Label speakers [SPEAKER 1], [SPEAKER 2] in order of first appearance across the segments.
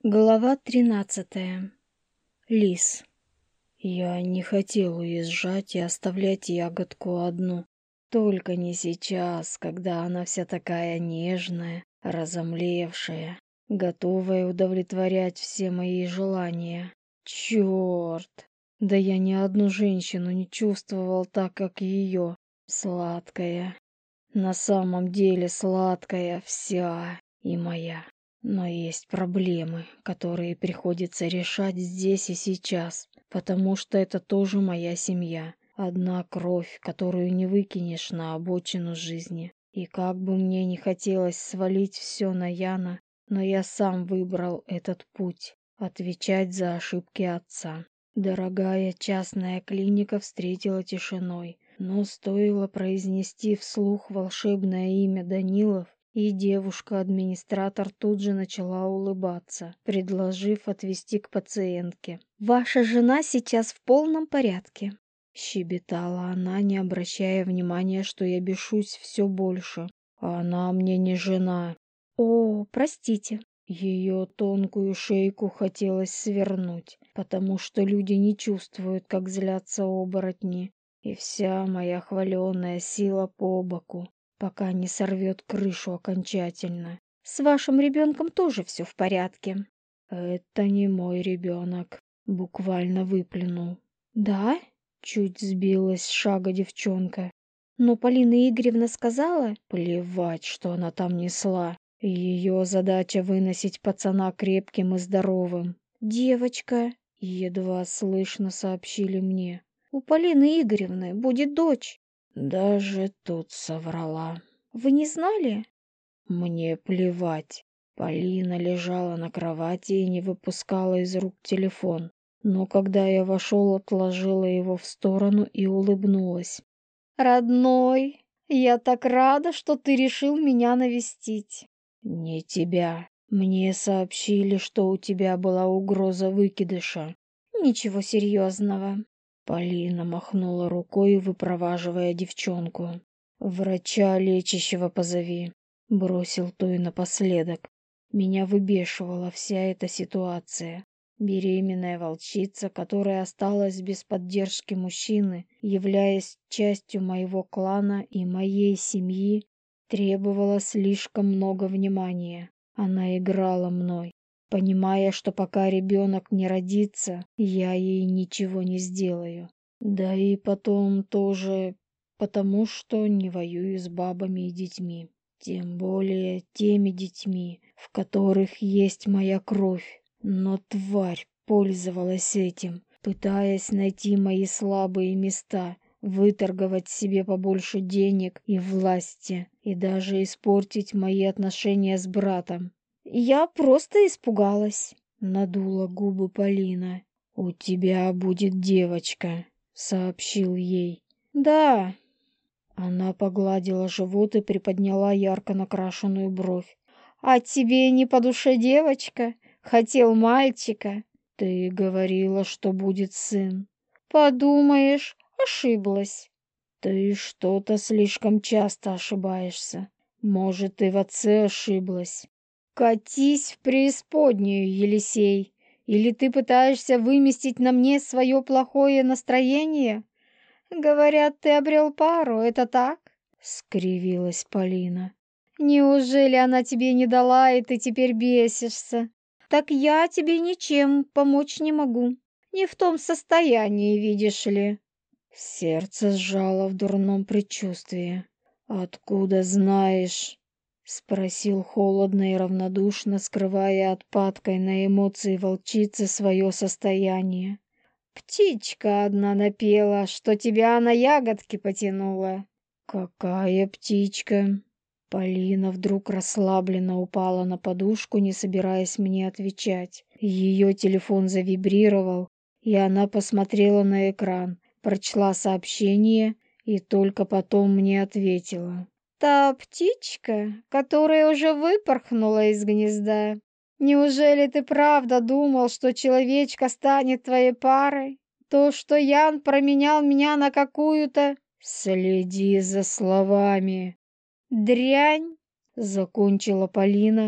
[SPEAKER 1] Глава 13. Лис. Я не хотел уезжать и оставлять ягодку одну. Только не сейчас, когда она вся такая нежная, разомлевшая, готовая удовлетворять все мои желания. Черт! Да я ни одну женщину не чувствовал так, как ее. Сладкая. На самом деле сладкая вся и моя. Но есть проблемы, которые приходится решать здесь и сейчас, потому что это тоже моя семья. Одна кровь, которую не выкинешь на обочину жизни. И как бы мне не хотелось свалить все на Яна, но я сам выбрал этот путь — отвечать за ошибки отца. Дорогая частная клиника встретила тишиной, но стоило произнести вслух волшебное имя Данилов, и девушка-администратор тут же начала улыбаться, предложив отвезти к пациентке. «Ваша жена сейчас в полном порядке», — щебетала она, не обращая внимания, что я бешусь все больше. «Она мне не жена». «О, простите». Ее тонкую шейку хотелось свернуть, потому что люди не чувствуют, как злятся оборотни, и вся моя хваленая сила по боку, пока не сорвет крышу окончательно. «С вашим ребенком тоже все в порядке». «Это не мой ребенок», — буквально выплюнул. «Да?» — чуть сбилась с шага девчонка. «Но Полина Игоревна сказала...» «Плевать, что она там несла. Ее задача выносить пацана крепким и здоровым». «Девочка», — едва слышно сообщили мне, «у Полины Игоревны будет дочь». Даже тут соврала. «Вы не знали?» Мне плевать. Полина лежала на кровати и не выпускала из рук телефон. Но когда я вошел, отложила его в сторону и улыбнулась. «Родной, я так рада, что ты решил меня навестить». «Не тебя. Мне сообщили, что у тебя была угроза выкидыша». «Ничего серьезного». Полина махнула рукой, выпроваживая девчонку. «Врача лечащего позови», — бросил той напоследок. Меня выбешивала вся эта ситуация. Беременная волчица, которая осталась без поддержки мужчины, являясь частью моего клана и моей семьи, требовала слишком много внимания. Она играла мной, понимая, что пока ребенок не родится, я ей ничего не сделаю. Да и потом тоже потому, что не воюю с бабами и детьми. Тем более теми детьми, в которых есть моя кровь. Но тварь пользовалась этим, пытаясь найти мои слабые места, выторговать себе побольше денег и власти, и даже испортить мои отношения с братом. «Я просто испугалась», — надула губы Полина. «У тебя будет девочка», — сообщил ей. «Да». Она погладила живот и приподняла ярко накрашенную бровь. «А тебе не по душе девочка? Хотел мальчика?» «Ты говорила, что будет сын». «Подумаешь, ошиблась». «Ты что-то слишком часто ошибаешься. Может, и в отце ошиблась». «Катись в преисподнюю, Елисей! Или ты пытаешься выместить на мне свое плохое настроение? Говорят, ты обрел пару, это так?» — скривилась Полина. «Неужели она тебе не дала, и ты теперь бесишься? Так я тебе ничем помочь не могу. Не в том состоянии, видишь ли». Сердце сжало в дурном предчувствии. «Откуда знаешь?» — спросил холодно и равнодушно, скрывая отпадкой на эмоции волчицы свое состояние. «Птичка одна напела, что тебя на ягодки потянула». «Какая птичка?» Полина вдруг расслабленно упала на подушку, не собираясь мне отвечать. Ее телефон завибрировал, и она посмотрела на экран, прочла сообщение и только потом мне ответила. «Та птичка, которая уже выпорхнула из гнезда. Неужели ты правда думал, что человечка станет твоей парой? То, что Ян променял меня на какую-то...» «Следи за словами!» «Дрянь!» — закончила Полина,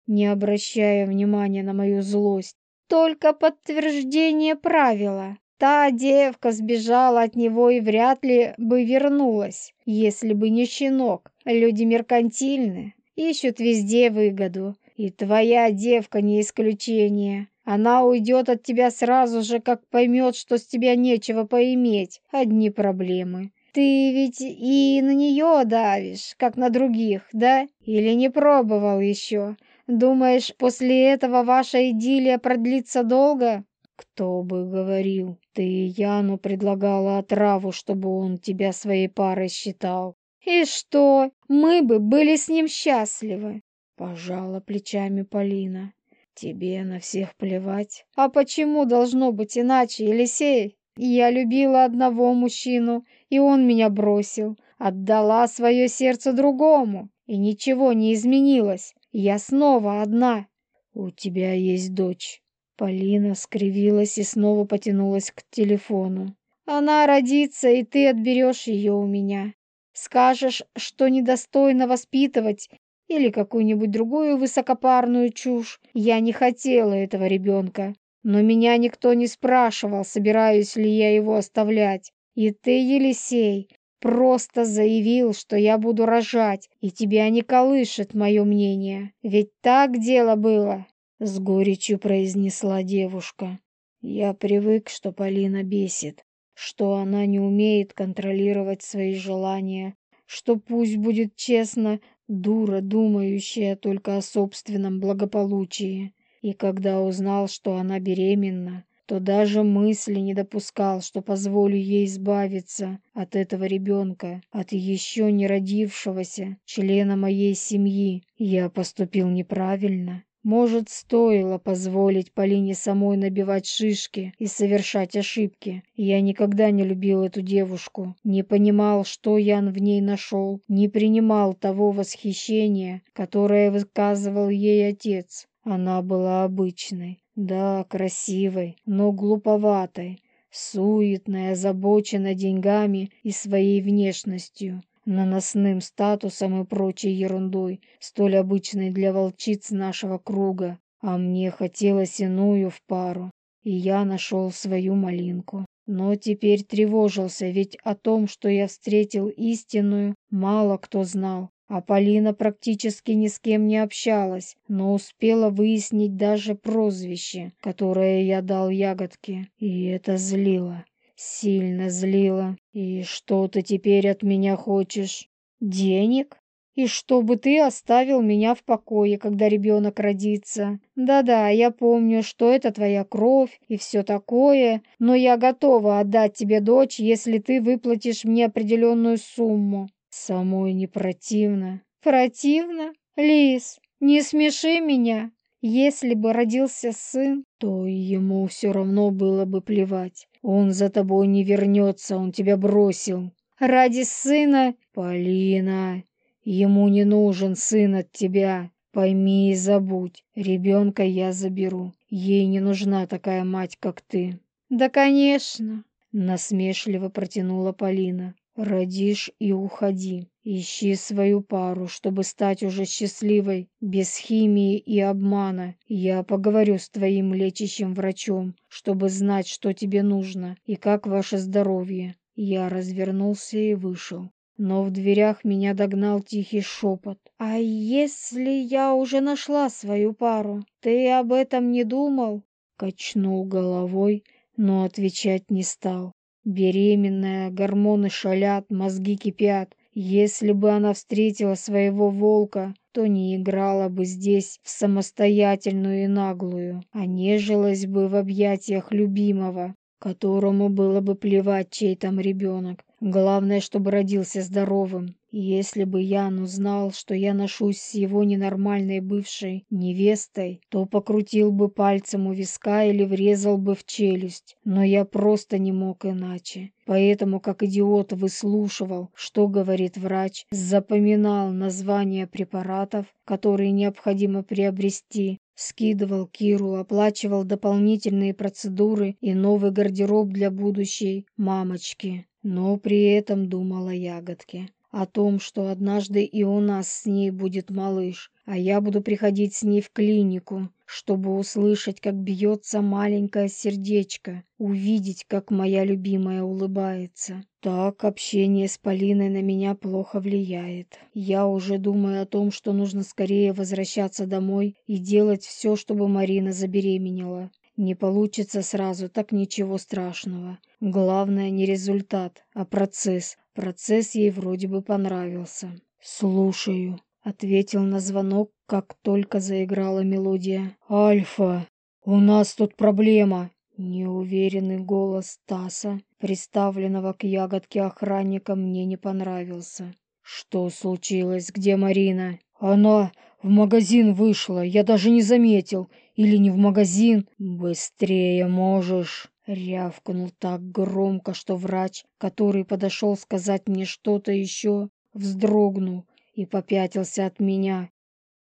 [SPEAKER 1] не обращая внимания на мою злость. «Только подтверждение правила. Та девка сбежала от него и вряд ли бы вернулась, если бы не щенок. Люди меркантильны, ищут везде выгоду. И твоя девка не исключение. Она уйдет от тебя сразу же, как поймет, что с тебя нечего поиметь. Одни проблемы. Ты ведь и на нее давишь, как на других, да? Или не пробовал еще? Думаешь, после этого ваша идиллия продлится долго?» «Кто бы говорил, ты Яну предлагала отраву, чтобы он тебя своей парой считал». «И что? Мы бы были с ним счастливы», — пожала плечами Полина. «Тебе на всех плевать». «А почему должно быть иначе, Елисей? Я любила одного мужчину, и он меня бросил. Отдала свое сердце другому, и ничего не изменилось. Я снова одна». «У тебя есть дочь». Полина скривилась и снова потянулась к телефону. «Она родится, и ты отберешь ее у меня. Скажешь, что недостойно воспитывать или какую-нибудь другую высокопарную чушь. Я не хотела этого ребенка, но меня никто не спрашивал, собираюсь ли я его оставлять. И ты, Елисей, просто заявил, что я буду рожать, и тебя не колышет мое мнение. Ведь так дело было?» С горечью произнесла девушка. «Я привык, что Полина бесит, что она не умеет контролировать свои желания, что, пусть будет честно, дура, думающая только о собственном благополучии. И когда узнал, что она беременна, то даже мысли не допускал, что позволю ей избавиться от этого ребенка, от еще не родившегося члена моей семьи. Я поступил неправильно. Может, стоило позволить Полине самой набивать шишки и совершать ошибки. Я никогда не любил эту девушку, не понимал, что Ян в ней нашел, не принимал того восхищения, которое выказывал ей отец. Она была обычной, да, красивой, но глуповатой, суетной, озабоченной деньгами и своей внешностью, наносным статусом и прочей ерундой, столь обычной для волчиц нашего круга. А мне хотелось иную в пару, и я нашел свою малинку. Но теперь тревожился, ведь о том, что я встретил истинную, мало кто знал. А Полина практически ни с кем не общалась, но успела выяснить даже прозвище, которое я дал ягодке, и это злило. Сильно злило. «И что ты теперь от меня хочешь?» «Денег? И чтобы ты оставил меня в покое, когда ребенок родится. Да-да, я помню, что это твоя кровь и все такое, но я готова отдать тебе дочь, если ты выплатишь мне определенную сумму». «Самой не противно?» «Противно? Лис, не смеши меня. Если бы родился сын, то ему все равно было бы плевать. Он за тобой не вернется, он тебя бросил. Ради сына...» «Полина, ему не нужен сын от тебя. Пойми и забудь. Ребенка я заберу. Ей не нужна такая мать, как ты». «Да, конечно», — насмешливо протянула Полина. «Родишь и уходи. Ищи свою пару, чтобы стать уже счастливой, без химии и обмана. Я поговорю с твоим лечащим врачом, чтобы знать, что тебе нужно и как ваше здоровье». Я развернулся и вышел. Но в дверях меня догнал тихий шепот. «А если я уже нашла свою пару? Ты об этом не думал?» Качнул головой, но отвечать не стал. Беременная, гормоны шалят, мозги кипят. Если бы она встретила своего волка, то не играла бы здесь в самостоятельную и наглую, а нежилась бы в объятиях любимого, которому было бы плевать, чей там ребенок. Главное, чтобы родился здоровым. Если бы Ян узнал, что я ношусь с его ненормальной бывшей невестой, то покрутил бы пальцем у виска или врезал бы в челюсть. Но я просто не мог иначе. Поэтому, как идиот, выслушивал, что говорит врач, запоминал названия препаратов, которые необходимо приобрести, скидывал Киру, оплачивал дополнительные процедуры и новый гардероб для будущей мамочки. Но при этом думала о ягодке. о том, что однажды и у нас с ней будет малыш, а я буду приходить с ней в клинику, чтобы услышать, как бьется маленькое сердечко, увидеть, как моя любимая улыбается. Так общение с Полиной на меня плохо влияет. Я уже думаю о том, что нужно скорее возвращаться домой и делать все, чтобы Марина забеременела. Не получится сразу, так ничего страшного. Главное не результат, а процесс. Процесс ей вроде бы понравился. «Слушаю», — ответил на звонок, как только заиграла мелодия. «Альфа, у нас тут проблема». Неуверенный голос Таса, приставленного к ягодке охранника, мне не понравился. «Что случилось? Где Марина?» «Она в магазин вышла, я даже не заметил. Или не в магазин?» «Быстрее можешь!» Рявкнул так громко, что врач, который подошел сказать мне что-то еще, вздрогнул и попятился от меня.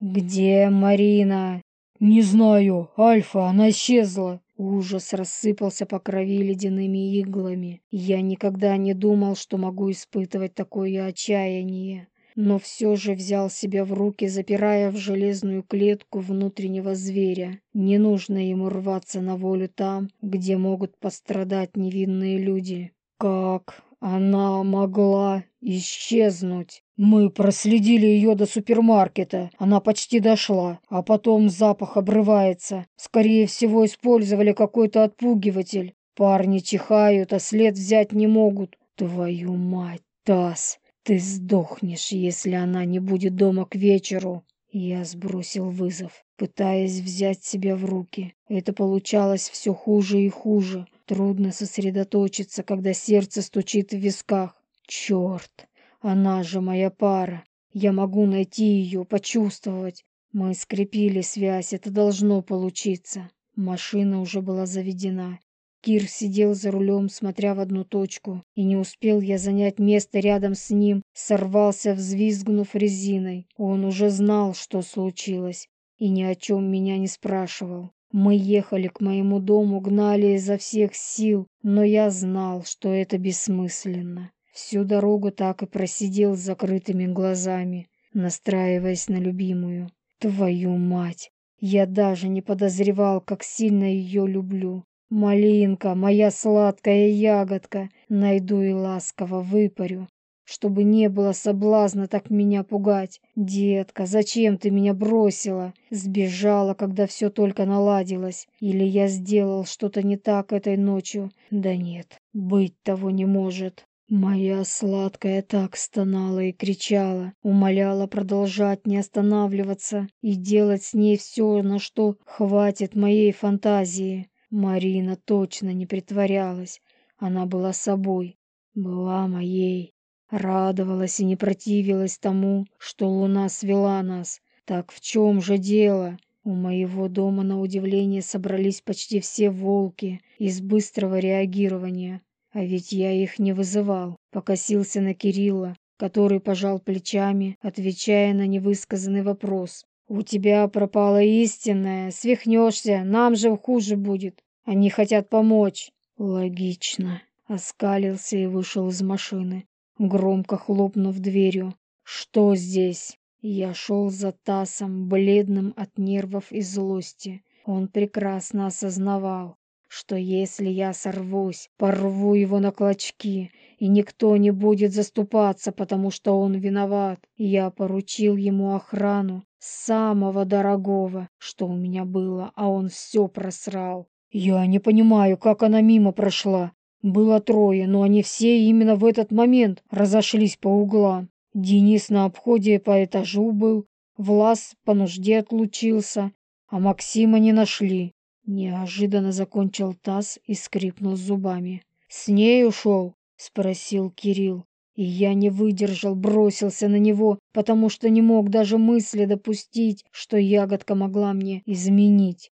[SPEAKER 1] «Где Марина?» «Не знаю, Альфа, она исчезла!» Ужас рассыпался по крови ледяными иглами. Я никогда не думал, что могу испытывать такое отчаяние, но все же взял себя в руки, запирая в железную клетку внутреннего зверя. Не нужно ему рваться на волю там, где могут пострадать невинные люди. Как она могла исчезнуть? Мы проследили ее до супермаркета. Она почти дошла, а потом запах обрывается. Скорее всего, использовали какой-то отпугиватель. Парни чихают, а след взять не могут. Твою мать, Тасс! Ты сдохнешь, если она не будет дома к вечеру. Я сбросил вызов, пытаясь взять себя в руки. Это получалось все хуже и хуже. Трудно сосредоточиться, когда сердце стучит в висках. Черт, она же моя пара. Я могу найти ее, почувствовать. Мы скрепили связь, это должно получиться. Машина уже была заведена. Кир сидел за рулем, смотря в одну точку, и не успел я занять место рядом с ним, сорвался, взвизгнув резиной. Он уже знал, что случилось, и ни о чем меня не спрашивал. Мы ехали к моему дому, гнали изо всех сил, но я знал, что это бессмысленно. Всю дорогу так и просидел с закрытыми глазами, настраиваясь на любимую. Твою мать! Я даже не подозревал, как сильно ее люблю. «Малинка, моя сладкая ягодка, найду и ласково выпарю, чтобы не было соблазна так меня пугать. Детка, зачем ты меня бросила? Сбежала, когда все только наладилось. Или я сделал что-то не так этой ночью? Да нет, быть того не может». Моя сладкая так стонала и кричала, умоляла продолжать, не останавливаться и делать с ней все, на что хватит моей фантазии. Марина точно не притворялась. Она была собой, была моей. Радовалась и не противилась тому, что луна свела нас. Так в чем же дело? У моего дома, на удивление, собрались почти все волки из быстрого реагирования. А ведь я их не вызывал. Покосился на Кирилла, который пожал плечами, отвечая на невысказанный вопрос. «У тебя пропала истинная, свихнешься, нам же хуже будет. Они хотят помочь». «Логично», — оскалился и вышел из машины, громко хлопнув дверью. «Что здесь?» Я шел за Тасом, бледным от нервов и злости. Он прекрасно осознавал, что если я сорвусь, порву его на клочки, и никто не будет заступаться, потому что он виноват. Я поручил ему охрану самого дорогого, что у меня было, а он все просрал. Я не понимаю, как она мимо прошла. Было трое, но они все именно в этот момент разошлись по углам. Денис на обходе по этажу был, Влас по нужде отлучился, а Максима не нашли. Неожиданно закончил Тасс и скрипнул зубами. «С ней ушел?» — спросил Кирилл. И я не выдержал, бросился на него, потому что не мог даже мысли допустить, что ягодка могла мне изменить.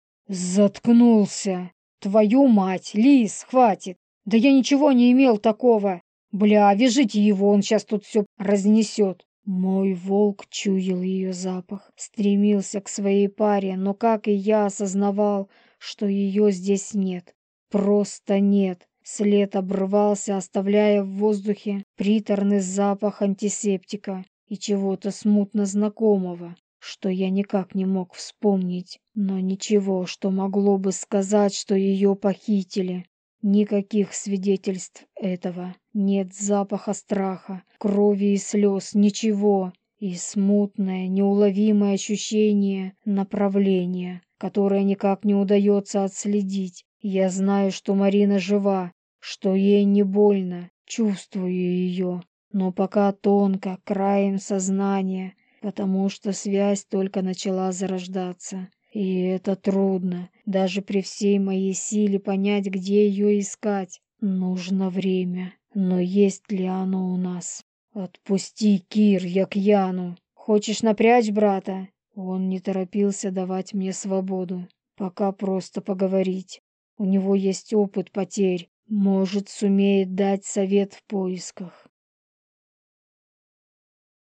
[SPEAKER 1] Заткнулся. «Твою мать, Лис, хватит! Да я ничего не имел такого! Бля, вяжите его, он сейчас тут все разнесет!» Мой волк чуял ее запах, стремился к своей паре, но, как и я, осознавал, что ее здесь нет. Просто нет. След обрывался, оставляя в воздухе приторный запах антисептика и чего-то смутно знакомого, что я никак не мог вспомнить, но ничего, что могло бы сказать, что ее похитили. Никаких свидетельств этого. Нет запаха страха, крови и слез, ничего. И смутное, неуловимое ощущение направления, которое никак не удается отследить. Я знаю, что Марина жива, что ей не больно, чувствую ее, но пока тонко, краем сознания, потому что связь только начала зарождаться. И это трудно, даже при всей моей силе понять, где ее искать. Нужно время, но есть ли оно у нас? «Отпусти, Кир, я к Яну. Хочешь напрячь брата?» Он не торопился давать мне свободу. Пока просто поговорить. У него есть опыт потерь. Может, сумеет дать совет в поисках.